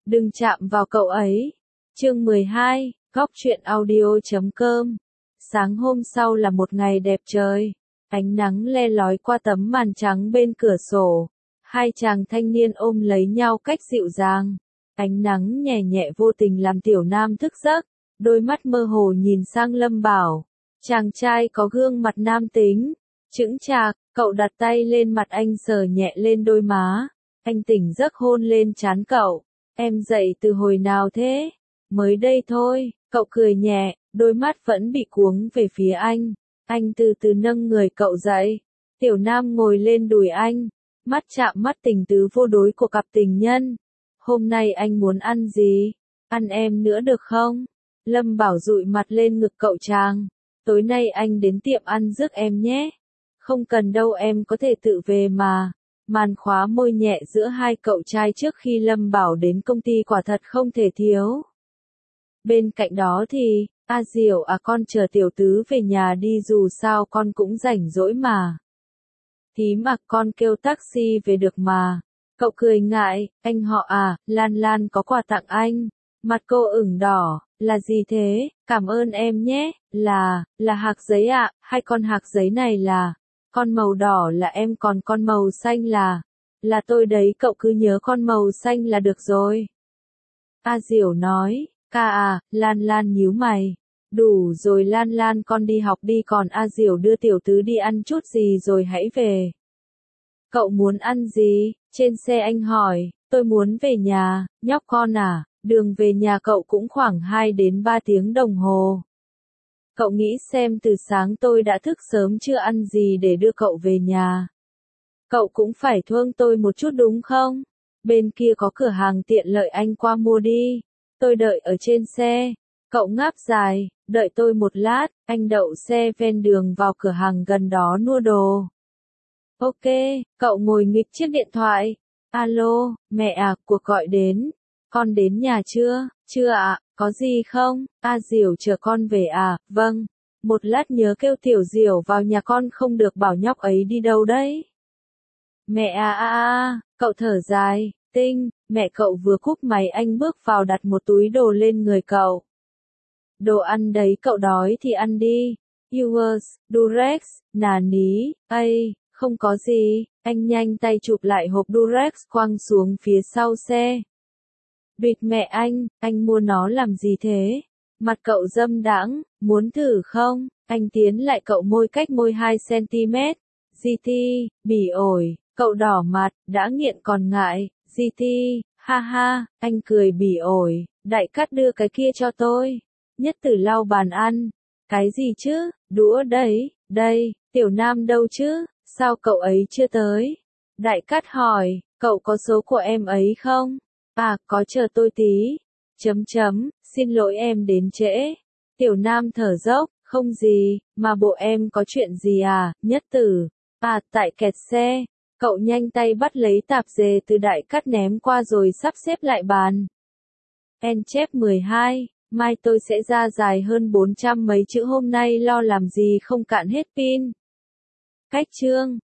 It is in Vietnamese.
Đừng chạm vào cậu ấy. Chương 12, Góc truyện audio.com. Sáng hôm sau là một ngày đẹp trời. Ánh nắng le lói qua tấm màn trắng bên cửa sổ. Hai chàng thanh niên ôm lấy nhau cách dịu dàng. Ánh nắng nhẹ nhẹ vô tình làm Tiểu Nam thức giấc. Đôi mắt mơ hồ nhìn sang Lâm Bảo. Chàng trai có gương mặt nam tính. Chững chạc, cậu đặt tay lên mặt anh sờ nhẹ lên đôi má. Anh tỉnh giấc hôn lên trán cậu. Em dậy từ hồi nào thế? Mới đây thôi, cậu cười nhẹ, đôi mắt vẫn bị cuống về phía anh. Anh từ từ nâng người cậu dậy. Tiểu Nam ngồi lên đùi anh. Mắt chạm mắt tình tứ vô đối của cặp tình nhân. Hôm nay anh muốn ăn gì? Ăn em nữa được không? Lâm Bảo dụi mặt lên ngực cậu chàng. Tối nay anh đến tiệm ăn rước em nhé. Không cần đâu, em có thể tự về mà. Màn khóa môi nhẹ giữa hai cậu trai trước khi Lâm Bảo đến công ty quả thật không thể thiếu. Bên cạnh đó thì, Diệu con chờ tiểu tứ về nhà đi, dù sao con cũng rảnh rỗi mà. Thím con kêu taxi về được mà. Cậu cười ngại, anh họ Lan Lan có quà tặng anh. Mặt cô ửng đỏ, là gì thế? Cảm ơn em nhé, là hạc giấy hai con hạc giấy này là, con màu đỏ là em, còn con màu xanh là tôi đấy, cậu cứ nhớ con màu xanh là được rồi. Diệu nói, Lan Lan nhíu mày. Đủ rồi Lan Lan, con đi học đi, còn Diệu đưa tiểu tứ đi ăn chút gì rồi hãy về. Cậu muốn ăn gì? Trên xe anh hỏi, tôi muốn về nhà, nhóc con đường về nhà cậu cũng khoảng 2 đến 3 tiếng đồng hồ. Cậu nghĩ xem, từ sáng tôi đã thức sớm chưa ăn gì để đưa cậu về nhà. Cậu cũng phải thương tôi một chút đúng không? Bên kia có cửa hàng tiện lợi, anh qua mua đi. Tôi đợi ở trên xe. Cậu ngáp dài, đợi tôi một lát, anh đậu xe ven đường vào cửa hàng gần đó mua đồ. Ok, cậu ngồi nghịch chiếc điện thoại. Alo, mẹ cuộc gọi đến. Con đến nhà chưa? Chưa có gì không? Diệu chờ con về vâng. Một lát nhớ kêu Tiểu Diệu vào nhà con, không được bảo nhóc ấy đi đâu đấy. Mẹ cậu thở dài, mẹ cậu vừa cúp máy, anh bước vào đặt một túi đồ lên người cậu. Đồ ăn đấy, cậu đói thì ăn đi. Yours, Durex, ní, không có gì, anh nhanh tay chụp lại hộp Durex quăng xuống phía sau xe. Bịt mẹ anh mua nó làm gì thế? Mặt cậu dâm đãng, muốn thử không? Anh tiến lại cậu, môi cách môi 2 cm. GT, bỉ ổi, cậu đỏ mặt, đã nghiện còn ngại. GT, ha ha, anh cười bỉ ổi, đại cát đưa cái kia cho tôi. Nhất Tử lau bàn ăn. Cái gì chứ? Đũa đấy, đây, Tiểu Nam đâu chứ? Sao cậu ấy chưa tới? Đại Cát hỏi, cậu có số của em ấy không? Có, chờ tôi tí. Xin lỗi em đến trễ. Tiểu Nam thở dốc, không gì, mà bộ em có chuyện gì Nhất Tử? Tại kẹt xe. Cậu nhanh tay bắt lấy tạp dề từ Đại Cát ném qua rồi sắp xếp lại bàn. Chép 12, mai tôi sẽ ra dài hơn 400 mấy chữ, hôm nay lo làm gì không cạn hết pin. Cách chương.